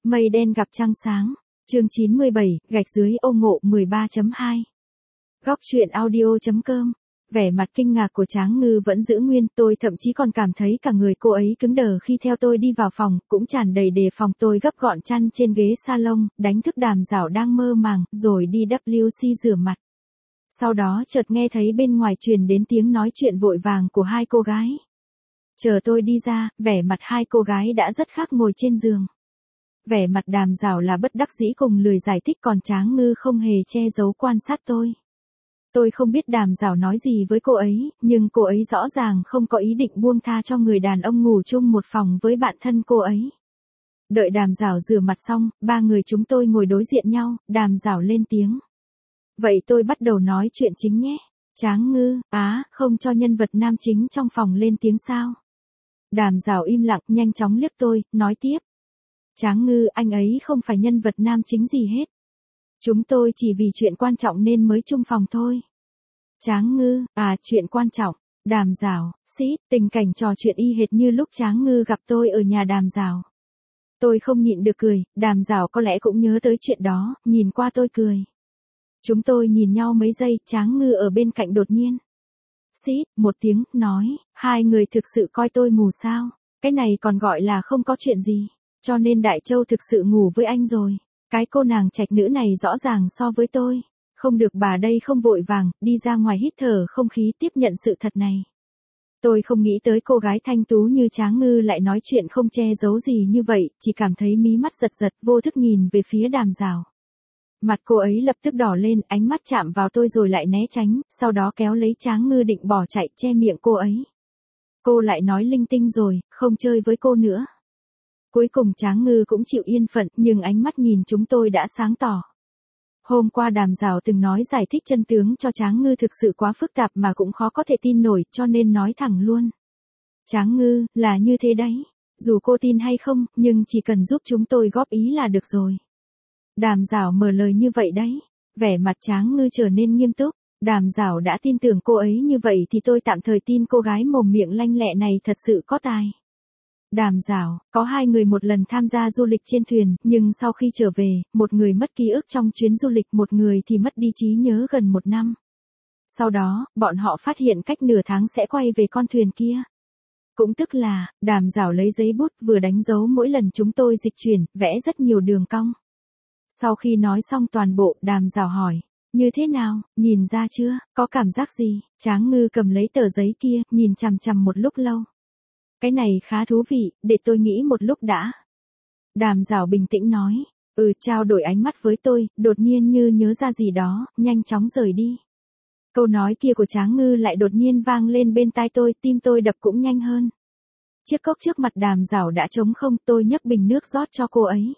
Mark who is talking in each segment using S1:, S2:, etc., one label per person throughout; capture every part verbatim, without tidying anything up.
S1: Mây đen gặp trăng sáng. Chương chín mươi bảy, gạch dưới ô ngộ mười ba chấm hai. Góc truyện audio chấm com. Vẻ mặt kinh ngạc của Tráng Ngư vẫn giữ nguyên, tôi thậm chí còn cảm thấy cả người cô ấy cứng đờ khi theo tôi đi vào phòng, cũng tràn đầy đề phòng. Tôi gấp gọn chăn trên ghế salon, đánh thức Đàm Dảo đang mơ màng, rồi đi W C rửa mặt. Sau đó chợt nghe thấy bên ngoài truyền đến tiếng nói chuyện vội vàng của hai cô gái. Chờ tôi đi ra, vẻ mặt hai cô gái đã rất khác ngồi trên giường. Vẻ mặt Đàm Dảo là bất đắc dĩ cùng lười giải thích, còn Tráng Ngư không hề che giấu quan sát tôi. Tôi không biết Đàm Dảo nói gì với cô ấy, nhưng cô ấy rõ ràng không có ý định buông tha cho người đàn ông ngủ chung một phòng với bạn thân cô ấy. Đợi Đàm Dảo rửa mặt xong, ba người chúng tôi ngồi đối diện nhau, Đàm Dảo lên tiếng. Vậy tôi bắt đầu nói chuyện chính nhé. Tráng Ngư, á, không cho nhân vật nam chính trong phòng lên tiếng sao? Đàm Dảo im lặng, nhanh chóng liếc tôi, nói tiếp. Tráng Ngư, anh ấy không phải nhân vật nam chính gì hết. Chúng tôi chỉ vì chuyện quan trọng nên mới chung phòng thôi. Tráng Ngư, à, chuyện quan trọng. Đàm Dảo, xít, tình cảnh trò chuyện y hệt như lúc Tráng Ngư gặp tôi ở nhà Đàm Dảo. Tôi không nhịn được cười, Đàm Dảo có lẽ cũng nhớ tới chuyện đó, nhìn qua tôi cười. Chúng tôi nhìn nhau mấy giây, Tráng Ngư ở bên cạnh đột nhiên. Xít, một tiếng, nói, hai người thực sự coi tôi mù sao, cái này còn gọi là không có chuyện gì, cho nên Đại Châu thực sự ngủ với anh rồi. Cái cô nàng trạch nữ này rõ ràng so với tôi. Không được, bà đây không vội vàng, đi ra ngoài hít thở không khí tiếp nhận sự thật này. Tôi không nghĩ tới cô gái thanh tú như Tráng Ngư lại nói chuyện không che giấu gì như vậy, chỉ cảm thấy mí mắt giật giật, vô thức nhìn về phía Đàm Dảo. Mặt cô ấy lập tức đỏ lên, ánh mắt chạm vào tôi rồi lại né tránh, sau đó kéo lấy Tráng Ngư định bỏ chạy, che miệng cô ấy. Cô lại nói linh tinh rồi, không chơi với cô nữa. Cuối cùng Tráng Ngư cũng chịu yên phận, nhưng ánh mắt nhìn chúng tôi đã sáng tỏ. Hôm qua Đàm Dảo từng nói giải thích chân tướng cho Tráng Ngư thực sự quá phức tạp mà cũng khó có thể tin nổi, cho nên nói thẳng luôn. Tráng Ngư, là như thế đấy. Dù cô tin hay không, nhưng chỉ cần giúp chúng tôi góp ý là được rồi. Đàm Dảo mở lời như vậy đấy. Vẻ mặt Tráng Ngư trở nên nghiêm túc. Đàm Dảo đã tin tưởng cô ấy như vậy thì tôi tạm thời tin cô gái mồm miệng lanh lẹ này thật sự có tài. Đàm Dảo, có hai người một lần tham gia du lịch trên thuyền, nhưng sau khi trở về, một người mất ký ức trong chuyến du lịch, một người thì mất đi trí nhớ gần một năm. Sau đó, bọn họ phát hiện cách nửa tháng sẽ quay về con thuyền kia. Cũng tức là, Đàm Dảo lấy giấy bút vừa đánh dấu mỗi lần chúng tôi dịch chuyển, vẽ rất nhiều đường cong. Sau khi nói xong toàn bộ, Đàm Dảo hỏi, như thế nào, nhìn ra chưa, có cảm giác gì? Tráng Ngư cầm lấy tờ giấy kia, nhìn chằm chằm một lúc lâu. Cái này khá thú vị, để tôi nghĩ một lúc đã. Đàm Dảo bình tĩnh nói, ừ, trao đổi ánh mắt với tôi, đột nhiên như nhớ ra gì đó, nhanh chóng rời đi. Câu nói kia của Tráng Ngư lại đột nhiên vang lên bên tai tôi, tim tôi đập cũng nhanh hơn. Chiếc cốc trước mặt Đàm Dảo đã trống không, tôi nhấc bình nước rót cho cô ấy.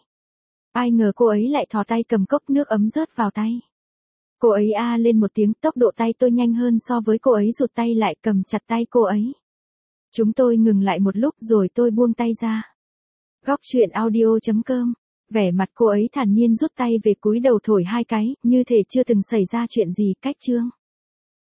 S1: Ai ngờ cô ấy lại thò tay cầm cốc nước ấm rớt vào tay. Cô ấy a lên một tiếng, tốc độ tay tôi nhanh hơn so với cô ấy, rụt tay lại cầm chặt tay cô ấy. Chúng tôi ngừng lại một lúc rồi tôi buông tay ra. Góc truyện audio chấm com. Vẻ mặt cô ấy thản nhiên rút tay về, cúi đầu thổi hai cái, như thể chưa từng xảy ra chuyện gì. Cách chương.